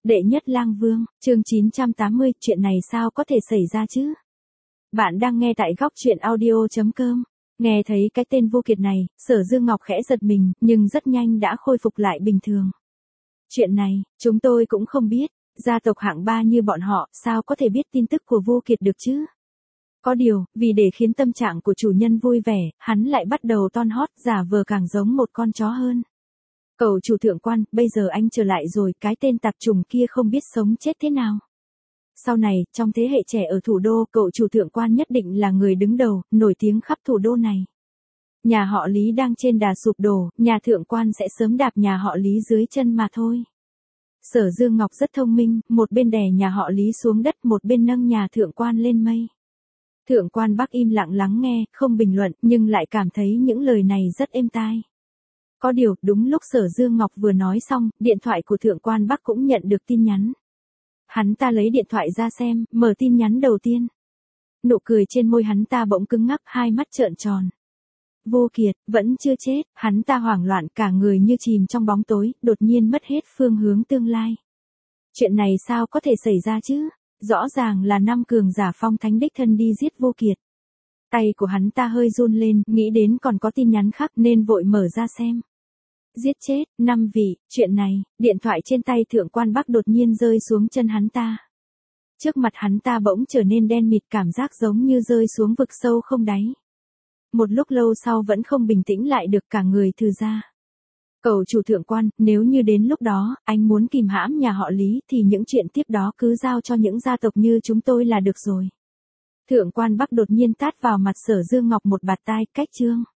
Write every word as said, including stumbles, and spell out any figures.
Đệ nhất lang vương, chương chín trăm tám mươi, chuyện này sao có thể xảy ra chứ? Bạn đang nghe tại góc truyện audio chấm com. Nghe thấy cái tên Vô Kiệt này, Sở Dương Ngọc khẽ giật mình, nhưng rất nhanh đã khôi phục lại bình thường. Chuyện này, chúng tôi cũng không biết, gia tộc hạng ba như bọn họ, sao có thể biết tin tức của Vô Kiệt được chứ? Có điều, vì để khiến tâm trạng của chủ nhân vui vẻ, hắn lại bắt đầu ton hót, giả vờ càng giống một con chó hơn. Cậu chủ thượng quan, bây giờ anh trở lại rồi, cái tên tạp trùng kia không biết sống chết thế nào. Sau này, trong thế hệ trẻ ở thủ đô, cậu chủ thượng quan nhất định là người đứng đầu, nổi tiếng khắp thủ đô này. Nhà họ Lý đang trên đà sụp đổ, nhà thượng quan sẽ sớm đạp nhà họ Lý dưới chân mà thôi. Sở Dương Ngọc rất thông minh, một bên đè nhà họ Lý xuống đất, một bên nâng nhà thượng quan lên mây. Thượng quan Bắc im lặng lắng nghe, không bình luận, nhưng lại cảm thấy những lời này rất êm tai. Có điều, đúng lúc Sở Dương Ngọc vừa nói xong, điện thoại của thượng quan Bắc cũng nhận được tin nhắn. Hắn ta lấy điện thoại ra xem, mở tin nhắn đầu tiên. Nụ cười trên môi hắn ta bỗng cứng ngắc, hai mắt trợn tròn. Vô Kiệt, vẫn chưa chết, hắn ta hoảng loạn, cả người như chìm trong bóng tối, đột nhiên mất hết phương hướng tương lai. Chuyện này sao có thể xảy ra chứ? Rõ ràng là năm cường giả phong thánh đích thân đi giết Vô Kiệt. Tay của hắn ta hơi run lên, nghĩ đến còn có tin nhắn khác nên vội mở ra xem. Giết chết, năm vị, chuyện này, điện thoại trên tay thượng quan Bắc đột nhiên rơi xuống chân hắn ta. Trước mặt hắn ta bỗng trở nên đen mịt, cảm giác giống như rơi xuống vực sâu không đáy. Một lúc lâu sau vẫn không bình tĩnh lại được, cả người thư ra. Cậu chủ thượng quan, nếu như đến lúc đó, anh muốn kìm hãm nhà họ Lý thì những chuyện tiếp đó cứ giao cho những gia tộc như chúng tôi là được rồi. Thượng quan Bắc đột nhiên tát vào mặt Sở Dương Ngọc một bạt tai, cách chương.